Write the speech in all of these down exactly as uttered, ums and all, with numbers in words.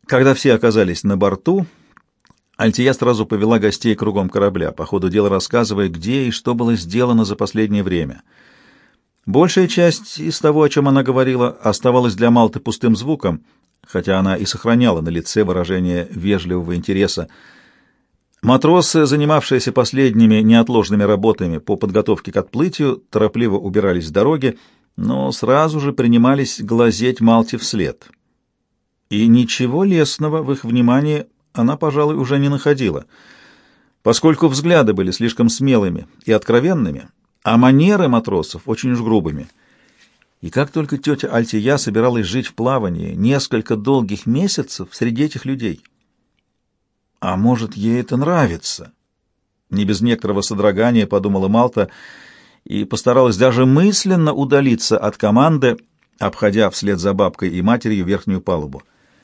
Когда все оказались на борту, Альтия сразу повела гостей кругом корабля, по ходу дела рассказывая, где и что было сделано за последнее время. Большая часть из того, о чем она говорила, оставалась для Малты пустым звуком, хотя она и сохраняла на лице выражение вежливого интереса. Матросы, занимавшиеся последними неотложными работами по подготовке к отплытию, торопливо убирались с дороги, но сразу же принимались глазеть Малте вслед. И ничего лестного в их внимании она, пожалуй, уже не находила, поскольку взгляды были слишком смелыми и откровенными, а манеры матросов очень уж грубыми. И как только тетя Альтия собиралась жить в плавании несколько долгих месяцев среди этих людей. А может, ей это нравится? Не без некоторого содрогания подумала Малта и постаралась даже мысленно удалиться от команды, обходя вслед за бабкой и матерью верхнюю палубу.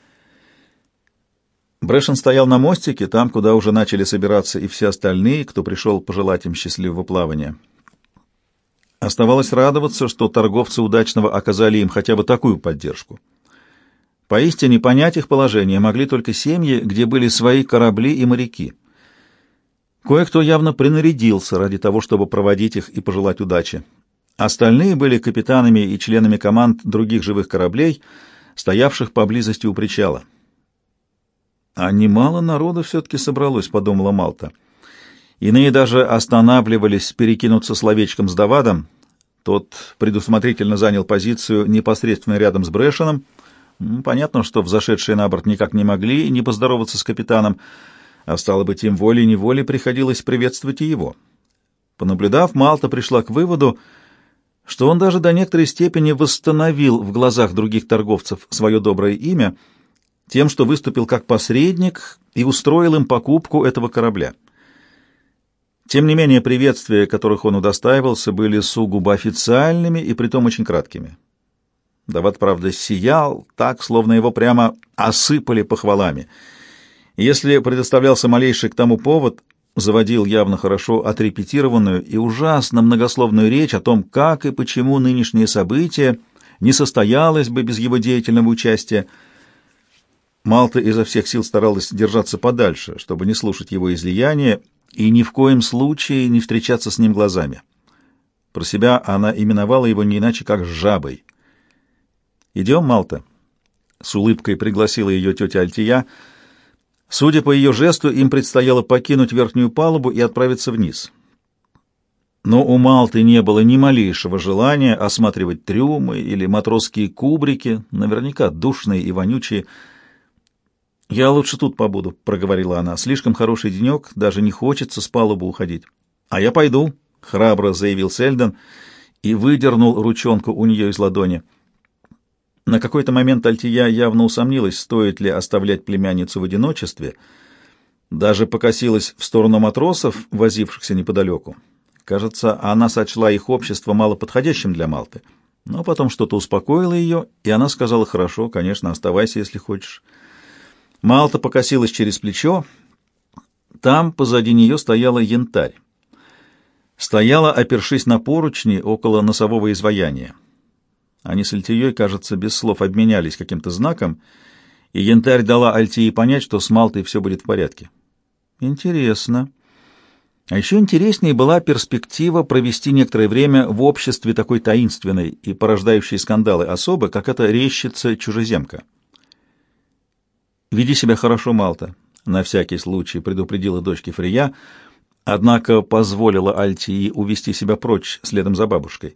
Брэшен стоял на мостике, там, куда уже начали собираться и все остальные, кто пришел пожелать им счастливого плавания. Оставалось радоваться, что торговцы удачного оказали им хотя бы такую поддержку. Поистине понять их положение могли только семьи, где были свои корабли и моряки. Кое-кто явно принарядился ради того, чтобы проводить их и пожелать удачи. Остальные были капитанами и членами команд других живых кораблей, стоявших поблизости у причала. «А немало народа все-таки собралось», — подумала Малта. Иные даже останавливались перекинуться словечком с Давадом. Тот предусмотрительно занял позицию непосредственно рядом с Брэшеном. Понятно, что взошедшие на борт никак не могли не поздороваться с капитаном, а стало быть, им волей-неволей приходилось приветствовать и его. Понаблюдав, Малта пришла к выводу, что он даже до некоторой степени восстановил в глазах других торговцев свое доброе имя тем, что выступил как посредник и устроил им покупку этого корабля. Тем не менее, приветствия, которых он удостаивался, были сугубо официальными и притом очень краткими. Давид, правда, сиял так, словно его прямо осыпали похвалами. Если предоставлялся малейший к тому повод, заводил явно хорошо отрепетированную и ужасно многословную речь о том, как и почему нынешнее событие не состоялось бы без его деятельного участия. Малта изо всех сил старалась держаться подальше, чтобы не слушать его излияния и ни в коем случае не встречаться с ним глазами. Про себя она именовала его не иначе, как «жабой». «Идем, Малта?» — с улыбкой пригласила ее тетя Альтия. Судя по ее жесту, им предстояло покинуть верхнюю палубу и отправиться вниз. Но у Малты не было ни малейшего желания осматривать трюмы или матросские кубрики, наверняка душные и вонючие. «Я лучше тут побуду», — проговорила она. «Слишком хороший денек, даже не хочется с палубы уходить». «А я пойду», — храбро заявил Сельдон и выдернул ручонку у нее из ладони. На какой-то момент Альтия явно усомнилась, стоит ли оставлять племянницу в одиночестве, даже покосилась в сторону матросов, возившихся неподалеку. Кажется, она сочла их общество малоподходящим для Малты, но потом что-то успокоило ее, и она сказала: «Хорошо, конечно, оставайся, если хочешь». Малта покосилась через плечо. Там позади нее стояла Янтарь. Стояла, опершись на поручни около носового изваяния. Они с Альтией, кажется, без слов обменялись каким-то знаком, и Янтарь дала Альтии понять, что с Малтой все будет в порядке. Интересно. А еще интереснее была перспектива провести некоторое время в обществе такой таинственной и порождающей скандалы особы, как эта резчица-чужеземка. «Веди себя хорошо, Малта», — на всякий случай предупредила дочки Фрия, однако позволила Альтии увести себя прочь следом за бабушкой.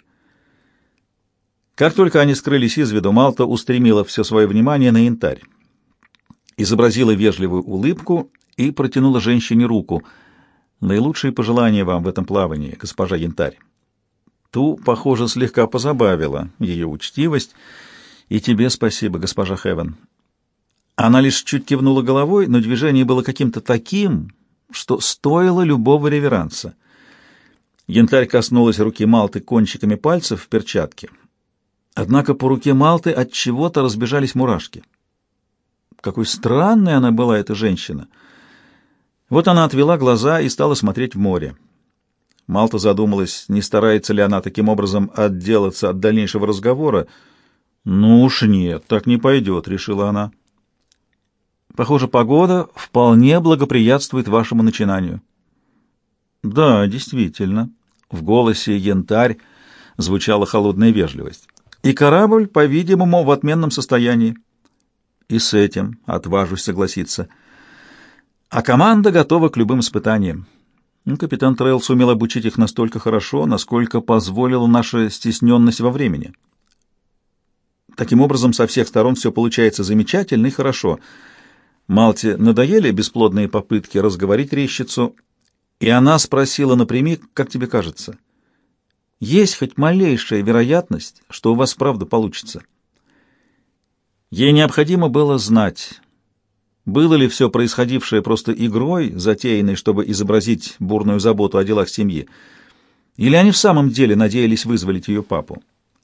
Как только они скрылись из виду, Малта устремила все свое внимание на Янтарь, изобразила вежливую улыбку и протянула женщине руку. «Наилучшие пожелания вам в этом плавании, госпожа Янтарь». Ту, похоже, слегка позабавила ее учтивость. «И тебе спасибо, госпожа Хевен». Она лишь чуть кивнула головой, но движение было каким-то таким, что стоило любого реверанса. Янтарь коснулась руки Малты кончиками пальцев в перчатке. Однако по руке Малты от чего-то разбежались мурашки. Какой странной она была, эта женщина. Вот она отвела глаза и стала смотреть в море. Малта задумалась, не старается ли она таким образом отделаться от дальнейшего разговора. «Ну уж нет, так не пойдет», — решила она. Похоже, погода вполне благоприятствует вашему начинанию. Да, действительно. В голосе Янтарь звучала холодная вежливость. И корабль, по-видимому, в отменном состоянии. И с этим отважусь согласиться. А команда готова к любым испытаниям. Ну, капитан Трейл сумел обучить их настолько хорошо, насколько позволила наша стесненность во времени. Таким образом, со всех сторон все получается замечательно и хорошо. Малте надоели бесплодные попытки разговорить резчицу, и она спросила напрямик: «Как тебе кажется, есть хоть малейшая вероятность, что у вас правда получится?» Ей необходимо было знать, было ли все происходившее просто игрой, затеянной, чтобы изобразить бурную заботу о делах семьи, или они в самом деле надеялись вызволить ее папу.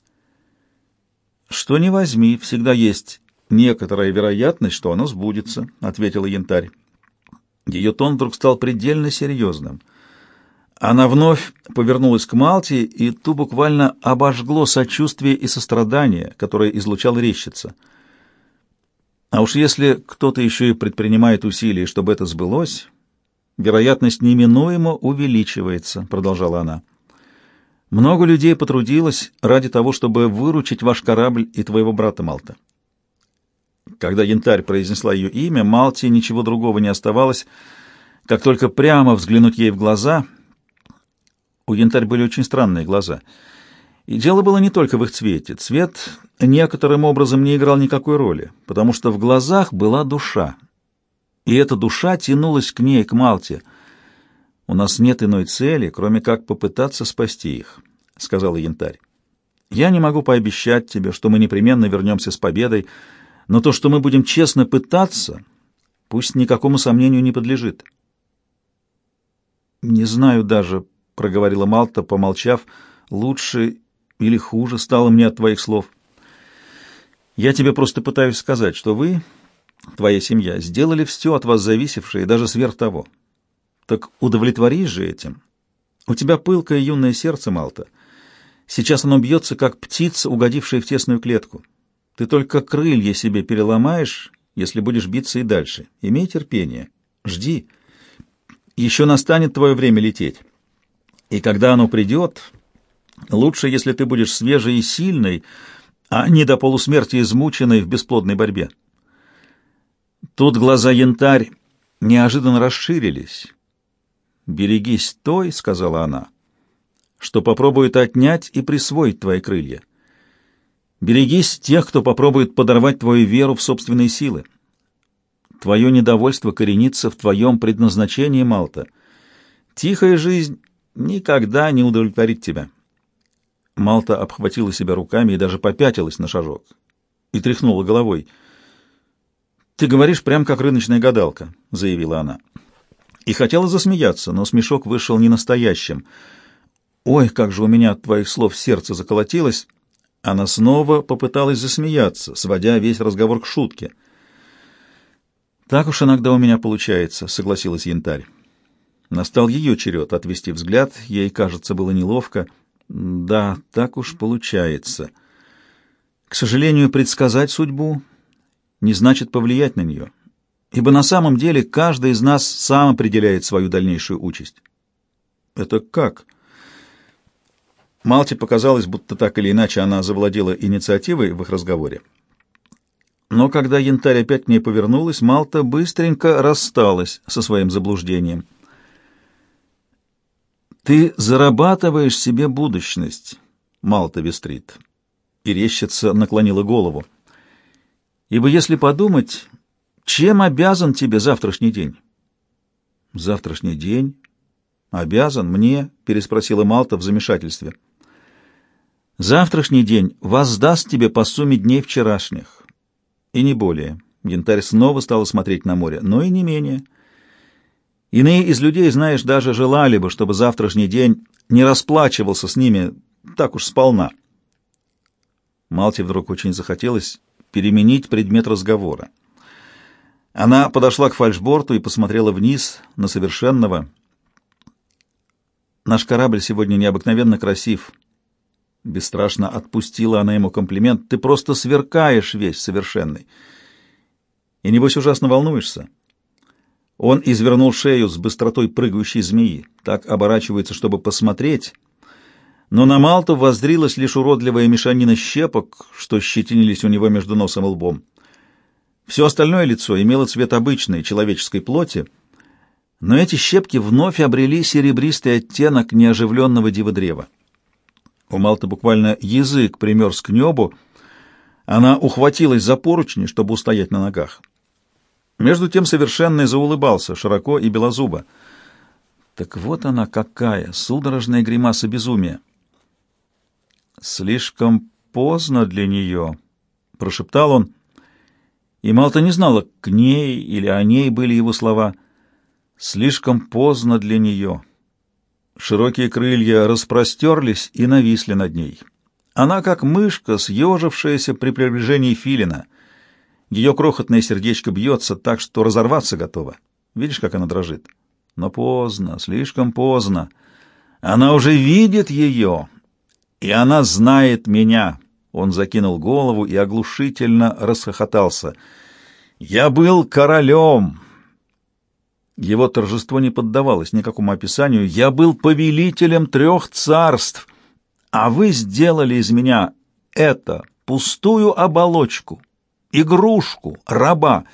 «Что ни возьми, всегда есть некоторая вероятность, что оно сбудется», — ответила Янтарь. Ее тон вдруг стал предельно серьезным. Она вновь повернулась к Малте, и ту буквально обожгло сочувствие и сострадание, которое излучала резчица. «А уж если кто-то еще и предпринимает усилия, чтобы это сбылось, вероятность неминуемо увеличивается», — продолжала она. «Много людей потрудилось ради того, чтобы выручить ваш корабль и твоего брата, Малта». Когда Янтарь произнесла ее имя, Малте ничего другого не оставалось, как только прямо взглянуть ей в глаза. У Янтарь были очень странные глаза. И дело было не только в их цвете. Цвет некоторым образом не играл никакой роли, потому что в глазах была душа. И эта душа тянулась к ней, к Малте. «У нас нет иной цели, кроме как попытаться спасти их», — сказала Янтарь. «Я не могу пообещать тебе, что мы непременно вернемся с победой, но то, что мы будем честно пытаться, пусть никакому сомнению не подлежит». «Не знаю даже», — проговорила Малта, помолчав, — «лучше или хуже стало мне от твоих слов. Я тебе просто пытаюсь сказать, что вы, твоя семья, сделали все от вас зависевшее, даже сверх того. Так удовлетворись же этим. У тебя пылкое юное сердце, Малта. Сейчас оно бьется, как птица, угодившая в тесную клетку. Ты только крылья себе переломаешь, если будешь биться и дальше. Имей терпение. Жди. Еще настанет твое время лететь. И когда оно придет, лучше, если ты будешь свежей и сильной, а не до полусмерти измученной в бесплодной борьбе». Тут глаза Янтарь неожиданно расширились. «Берегись той, — сказала она, — что попробует отнять и присвоить твои крылья. Берегись тех, кто попробует подорвать твою веру в собственные силы. Твое недовольство коренится в твоем предназначении, Малта. Тихая жизнь никогда не удовлетворит тебя». Малта обхватила себя руками и даже попятилась на шажок и тряхнула головой. «Ты говоришь прям как рыночная гадалка», — заявила она. И хотела засмеяться, но смешок вышел не настоящим. «Ой, как же у меня от твоих слов сердце заколотилось!» Она снова попыталась засмеяться, сводя весь разговор к шутке. «Так уж иногда у меня получается», — согласилась Янтарь. Настал ее черед отвести взгляд, ей, кажется, было неловко. «Да, так уж получается. К сожалению, предсказать судьбу не значит повлиять на нее, ибо на самом деле каждый из нас сам определяет свою дальнейшую участь». «Это как?» Малте показалось, будто так или иначе она завладела инициативой в их разговоре. Но когда Янтарь опять к ней повернулась, Малта быстренько рассталась со своим заблуждением. «Ты зарабатываешь себе будущность, Малта Вестрит», — и резчица наклонила голову. «Ибо если подумать, чем обязан тебе завтрашний день?» «Завтрашний день? Обязан мне?» — переспросила Малта в замешательстве. «Завтрашний день воздаст тебе по сумме дней вчерашних, и не более». Янтарь снова стала смотреть на море, но и не менее. Иные из людей, знаешь, даже желали бы, чтобы завтрашний день не расплачивался с ними так уж сполна. Малте вдруг очень захотелось переменить предмет разговора. Она подошла к фальшборту и посмотрела вниз на совершенного. «Наш корабль сегодня необыкновенно красив». Бесстрашно отпустила она ему комплимент. «Ты просто сверкаешь весь совершенный. И небось, ужасно волнуешься. Он извернул шею с быстротой прыгающей змеи, так оборачивается, чтобы посмотреть, но на Малту воззрилась лишь уродливая мешанина щепок, что щетинились у него между носом и лбом. Все остальное лицо имело цвет обычной человеческой плоти, но эти щепки вновь обрели серебристый оттенок неоживленного диводрева. У Малты буквально язык примерз к небу, она ухватилась за поручни, чтобы устоять на ногах. Между тем совершенный заулыбался, широко и белозубо. Так вот она какая, судорожная гримаса безумия. «Слишком поздно для нее», — прошептал он, и Малта не знала, к ней или о ней были его слова. «Слишком поздно для нее». Широкие крылья распростерлись и нависли над ней. Она, как мышка, съежившаяся при приближении филина. Ее крохотное сердечко бьется так, что разорваться готово. Видишь, как она дрожит? Но поздно, слишком поздно. Она уже видит ее, и она знает меня. Он закинул голову и оглушительно расхохотался. «Я был королем!» Его торжество не поддавалось никакому описанию. «Я был повелителем трех царств, а вы сделали из меня это, пустую оболочку, игрушку, раба».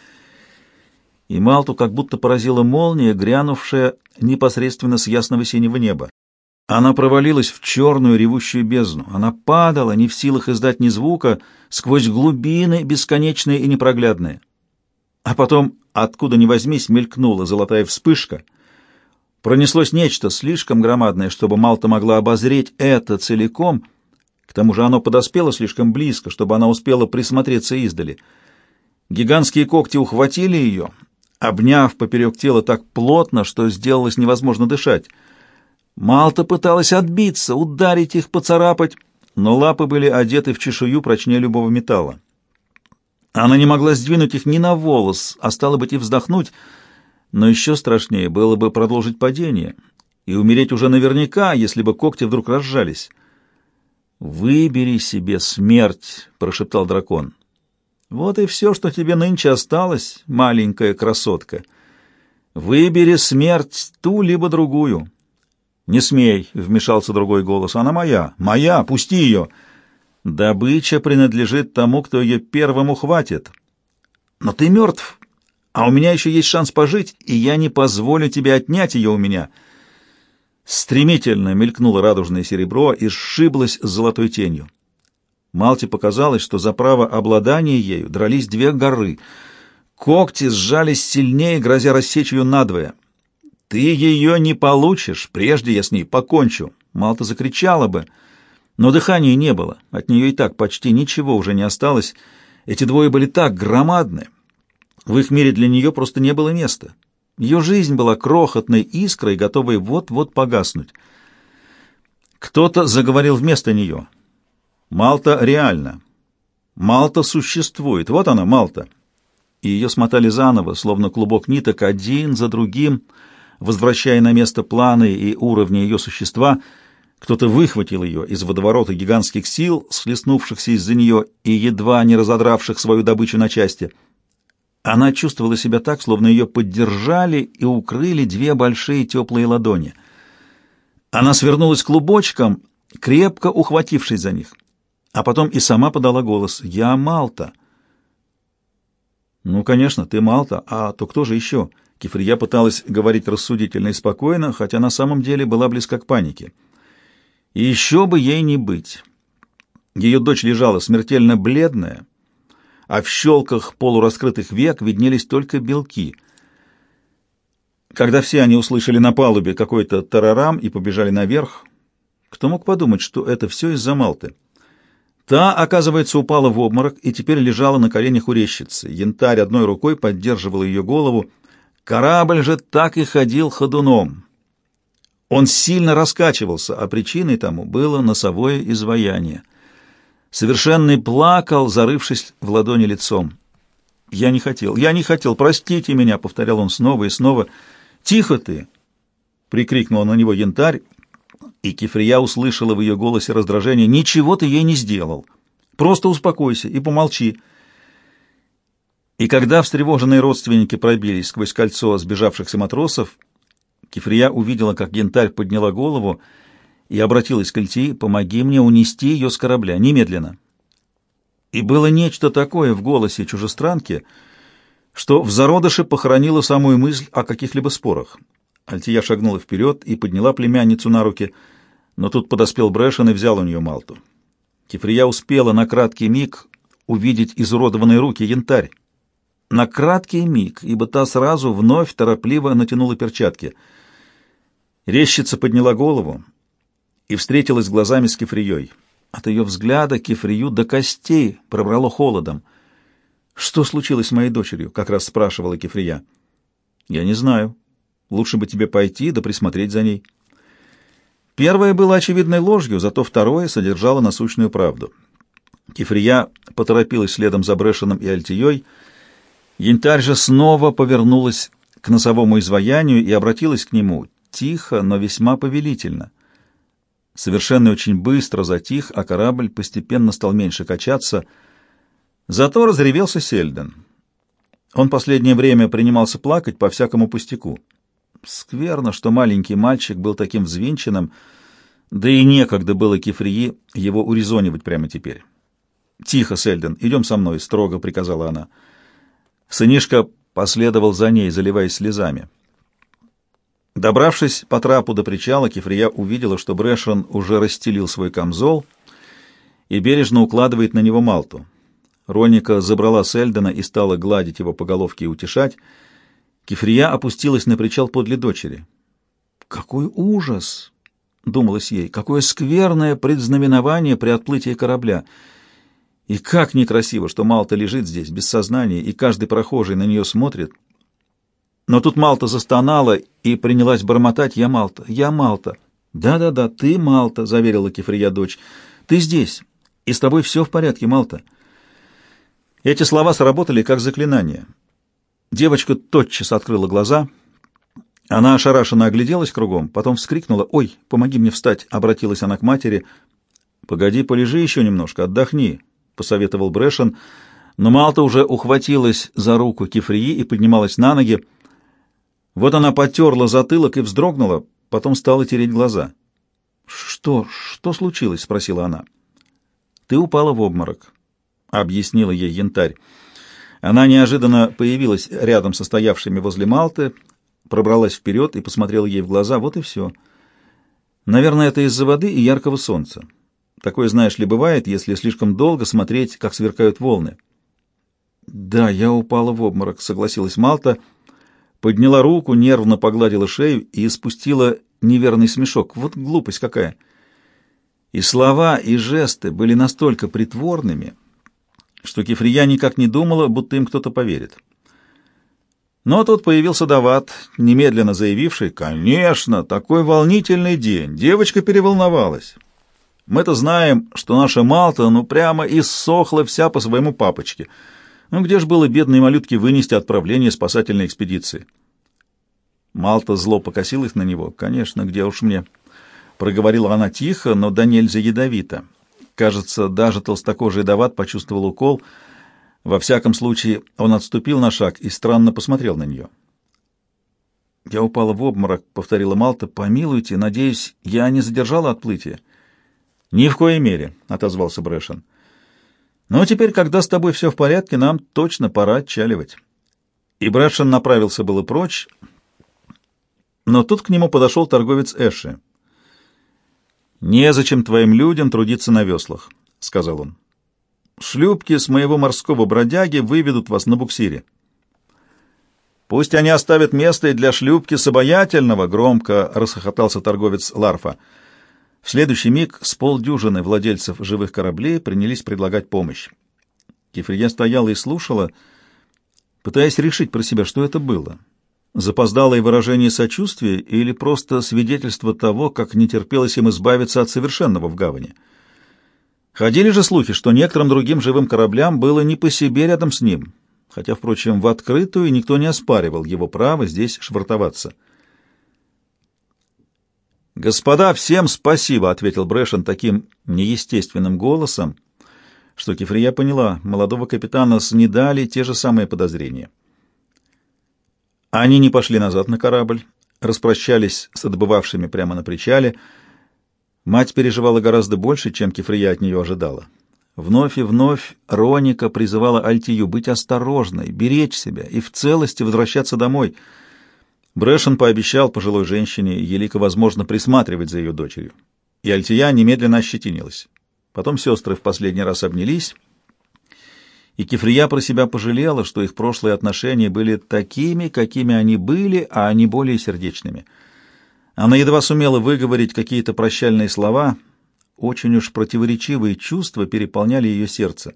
И Малту как будто поразила молния, грянувшая непосредственно с ясного синего неба. Она провалилась в черную ревущую бездну. Она падала, не в силах издать ни звука, сквозь глубины бесконечные и непроглядные. А потом, откуда ни возьмись, мелькнула золотая вспышка. Пронеслось нечто слишком громадное, чтобы Малта могла обозреть это целиком. К тому же оно подоспело слишком близко, чтобы она успела присмотреться издали. Гигантские когти ухватили ее, обняв поперек тела так плотно, что сделалось невозможно дышать. Малта пыталась отбиться, ударить их, поцарапать, но лапы были одеты в чешую прочнее любого металла. Она не могла сдвинуть их ни на волос, а стало быть и вздохнуть, но еще страшнее было бы продолжить падение и умереть уже наверняка, если бы когти вдруг разжались. «Выбери себе смерть», — прошептал дракон. «Вот и все, что тебе нынче осталось, маленькая красотка. Выбери смерть, ту либо другую». «Не смей», — вмешался другой голос, — «она моя, моя, пусти ее». «Добыча принадлежит тому, кто ее первым ухватит». «Но ты мертв, а у меня еще есть шанс пожить, и я не позволю тебе отнять ее у меня». Стремительно мелькнуло радужное серебро и сшиблось с золотой тенью. Малте показалось, что за право обладания ею дрались две горы. Когти сжались сильнее, грозя рассечь ее надвое. «Ты ее не получишь, прежде я с ней покончу!» Малта закричала бы, но дыхания не было, от нее и так почти ничего уже не осталось. Эти двое были так громадны, в их мире для нее просто не было места. Ее жизнь была крохотной искрой, готовой вот-вот погаснуть. Кто-то заговорил вместо нее. «Малта реальна. Малта существует. Вот она, Малта». И ее смотали заново, словно клубок ниток, один за другим, возвращая на место планы и уровни ее существа. Кто-то выхватил ее из водоворота гигантских сил, схлестнувшихся из-за нее и едва не разодравших свою добычу на части. Она чувствовала себя так, словно ее поддержали и укрыли две большие теплые ладони. Она свернулась клубочком, крепко ухватившись за них, а потом и сама подала голос: «Я Малта». «Ну, конечно, ты Малта, а то кто же еще?» Кефрия пыталась говорить рассудительно и спокойно, хотя на самом деле была близка к панике. И еще бы ей не быть. Ее дочь лежала смертельно бледная, а в щелках полураскрытых век виднелись только белки. Когда все они услышали на палубе какой-то тарарам и побежали наверх, кто мог подумать, что это все из-за Малты? Та, оказывается, упала в обморок и теперь лежала на коленях у резчицы. Янтарь одной рукой поддерживал ее голову. Корабль же так и ходил ходуном. Он сильно раскачивался, а причиной тому было носовое изваяние. Совершенный плакал, зарывшись в ладони лицом. «Я не хотел, я не хотел, простите меня», — повторял он снова и снова. «Тихо ты!» — прикрикнул на него Янтарь, и Кефрия услышала в ее голосе раздражение. «Ничего ты ей не сделал. Просто успокойся и помолчи». И когда встревоженные родственники пробились сквозь кольцо сбежавшихся матросов, Кефрия увидела, как Янтарь подняла голову и обратилась к Альтии: «Помоги мне унести ее с корабля, немедленно». И было нечто такое в голосе чужестранки, что в зародыше похоронило самую мысль о каких-либо спорах. Альтия шагнула вперед и подняла племянницу на руки, но тут подоспел Брэшен и взял у нее Малту. Кефрия успела на краткий миг увидеть изуродованные руки Янтарь. На краткий миг, ибо та сразу вновь торопливо натянула перчатки. Резчица подняла голову и встретилась глазами с Кефрией. От ее взгляда Кефрию до костей пробрало холодом. «Что случилось с моей дочерью?» — как раз спрашивала Кефрия. «Я не знаю. Лучше бы тебе пойти да присмотреть за ней». Первое было очевидной ложью, зато второе содержало насущную правду. Кефрия поторопилась следом за Брэшеном и Альтией. Янтарь же снова повернулась к носовому изваянию и обратилась к нему тихо, но весьма повелительно. Совершенно очень быстро затих, а корабль постепенно стал меньше качаться. Зато разревелся Сельден. Он последнее время принимался плакать по всякому пустяку. Скверно, что маленький мальчик был таким взвинченным, да и некогда было Кефрии его урезонивать прямо теперь. «Тихо, Сельден, идем со мной», — строго приказала она. Сынишка последовал за ней, заливаясь слезами. Добравшись по трапу до причала, Кефрия увидела, что Брэшен уже расстелил свой камзол и бережно укладывает на него Малту. Роника забрала Сельдена и стала гладить его по головке и утешать. Кефрия опустилась на причал подле дочери. «Какой ужас!» — думалось ей. «Какое скверное предзнаменование при отплытии корабля! И как некрасиво, что Малта лежит здесь, без сознания, и каждый прохожий на нее смотрит!» Но тут Малта застонала и принялась бормотать: «Я Малта, я Малта». «Да-да-да, ты Малта», — заверила Кефрия дочь. «Ты здесь, и с тобой все в порядке, Малта». Эти слова сработали как заклинание. Девочка тотчас открыла глаза. Она ошарашенно огляделась кругом, потом вскрикнула: «Ой, помоги мне встать», — обратилась она к матери. «Погоди, полежи еще немножко, отдохни», — посоветовал Брэшен, но Малта уже ухватилась за руку Кефрии и поднималась на ноги. Вот она потерла затылок и вздрогнула, потом стала тереть глаза. «Что? Что случилось?» — спросила она. «Ты упала в обморок», — объяснила ей Янтарь. Она неожиданно появилась рядом со стоявшими возле Малты, пробралась вперед и посмотрела ей в глаза. Вот и все. Наверное, это из-за воды и яркого солнца. Такое, знаешь ли, бывает, если слишком долго смотреть, как сверкают волны. «Да, я упала в обморок», — согласилась Малта, подняла руку, нервно погладила шею и испустила неверный смешок. Вот глупость какая! И слова, и жесты были настолько притворными, что Кефрия никак не думала, будто им кто-то поверит. Но тут появился Дават, немедленно заявивший: «Конечно, такой волнительный день, девочка переволновалась. Мы-то знаем, что наша Малта ну прямо иссохла вся по своему папочке. Ну где ж было бедной малютке вынести отправление спасательной экспедиции?» Малта зло покосилась на него. «Конечно, где уж мне?» — проговорила она тихо, но да нельзя ядовито. Кажется, даже толстокожий Дават почувствовал укол. Во всяком случае, он отступил на шаг и странно посмотрел на нее. «Я упала в обморок», — повторила Малта. «Помилуйте, надеюсь, я не задержала отплытие?» «Ни в коей мере», — отозвался Брэшен. «Но теперь, когда с тобой все в порядке, нам точно пора отчаливать». И Брэшен направился было прочь, но тут к нему подошел торговец Эши. «Незачем твоим людям трудиться на веслах», — сказал он. «Шлюпки с моего морского бродяги выведут вас на буксире». «Пусть они оставят место и для шлюпки с обаятельного», — громко расхохотался торговец Ларфа. В следующий миг с полдюжины владельцев живых кораблей принялись предлагать помощь. Кефрия стояла и слушала, пытаясь решить про себя, что это было. Запоздалое выражение сочувствия или просто свидетельство того, как не терпелось им избавиться от совершенного в гавани. Ходили же слухи, что некоторым другим живым кораблям было не по себе рядом с ним, хотя, впрочем, в открытую никто не оспаривал его право здесь швартоваться. «Господа, всем спасибо», — ответил Брэшен таким неестественным голосом, что Кифрия поняла, молодого капитана снедали те же самые подозрения. Они не пошли назад на корабль, распрощались с отбывавшими прямо на причале. Мать переживала гораздо больше, чем Кифрия от нее ожидала. Вновь и вновь Роника призывала Альтию быть осторожной, беречь себя и в целости возвращаться домой. Брэшен пообещал пожилой женщине Елика, возможно, присматривать за ее дочерью. И Альтия немедленно ощетинилась. Потом сестры в последний раз обнялись, и Кифрия про себя пожалела, что их прошлые отношения были такими, какими они были, а не более сердечными. Она едва сумела выговорить какие-то прощальные слова, очень уж противоречивые чувства переполняли ее сердце.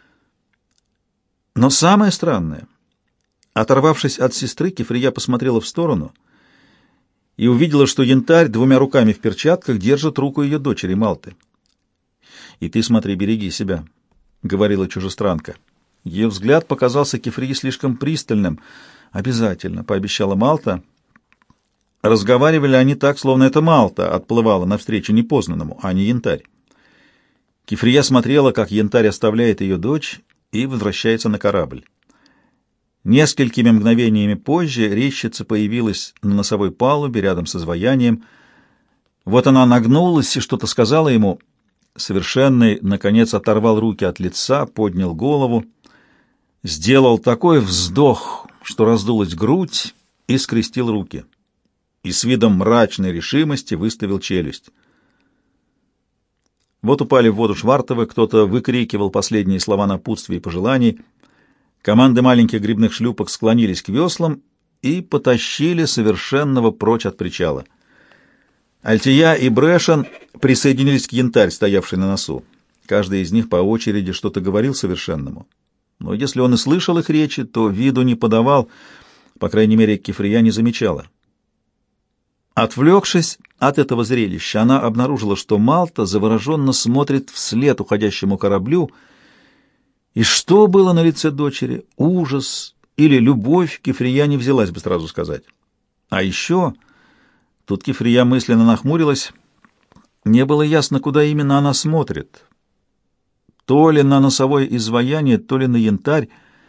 Но самое странное, оторвавшись от сестры, Кифрия посмотрела в сторону и увидела, что Янтарь двумя руками в перчатках держит руку ее дочери Малты. «И ты смотри, береги себя», — говорила чужестранка. Ее взгляд показался Кифрии слишком пристальным. «Обязательно», — пообещала Малта. Разговаривали они так, словно это Малта отплывала навстречу непознанному, а не Янтарь. Кифрия смотрела, как Янтарь оставляет ее дочь и возвращается на корабль. Несколькими мгновениями позже резчица появилась на носовой палубе рядом с изваянием. Вот она нагнулась и что-то сказала ему. Совершенный, наконец, оторвал руки от лица, поднял голову, сделал такой вздох, что раздулась грудь, и скрестил руки. И с видом мрачной решимости выставил челюсть. Вот упали в воду швартовы, кто-то выкрикивал последние слова напутствий и пожеланий. Команды маленьких грибных шлюпок склонились к веслам и потащили Совершенного прочь от причала. Альтия и Брэшен присоединились к Янтарь, стоявшей на носу. Каждый из них по очереди что-то говорил Совершенному. Но если он и слышал их речи, то виду не подавал, по крайней мере, Кифрия не замечала. Отвлекшись от этого зрелища, она обнаружила, что Малта завороженно смотрит вслед уходящему кораблю, и что было на лице дочери, ужас или любовь, Кифрия не взялась бы сразу сказать. А еще, тут Кифрия мысленно нахмурилась, не было ясно, куда именно она смотрит. То ли на носовое изваяние, то ли на Янтарь.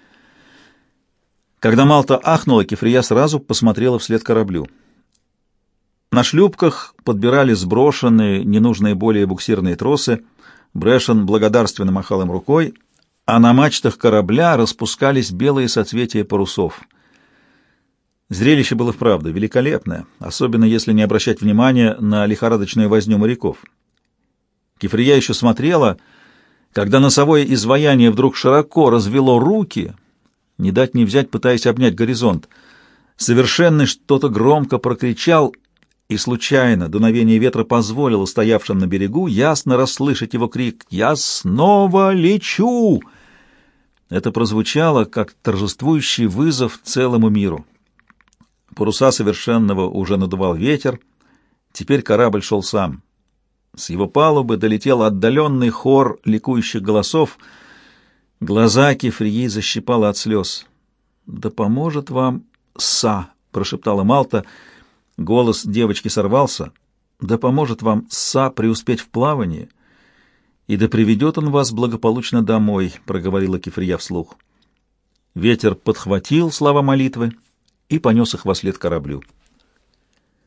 Когда Малта ахнула, Кифрия сразу посмотрела вслед кораблю. На шлюпках подбирали сброшенные, ненужные более буксирные тросы. Брэшен благодарственно махал им рукой, а на мачтах корабля распускались белые соцветия парусов. Зрелище было вправду великолепное, особенно если не обращать внимания на лихорадочную возню моряков. Кифрия еще смотрела, когда носовое изваяние вдруг широко развело руки, не дать не взять, пытаясь обнять горизонт. Совершенный что-то громко прокричал, и случайно дуновение ветра позволило стоявшим на берегу ясно расслышать его крик «Я снова лечу!». Это прозвучало, как торжествующий вызов целому миру. Паруса Совершенного уже надувал ветер, теперь корабль шел сам. С его палубы долетел отдаленный хор ликующих голосов. Глаза Кифрии защипало от слез. «Да поможет вам Са!» — прошептала Малта. Голос девочки сорвался. «Да поможет вам Са преуспеть в плавании, и да приведет он вас благополучно домой», — проговорила Кифрия вслух. Ветер подхватил слова молитвы и понес их вослед кораблю.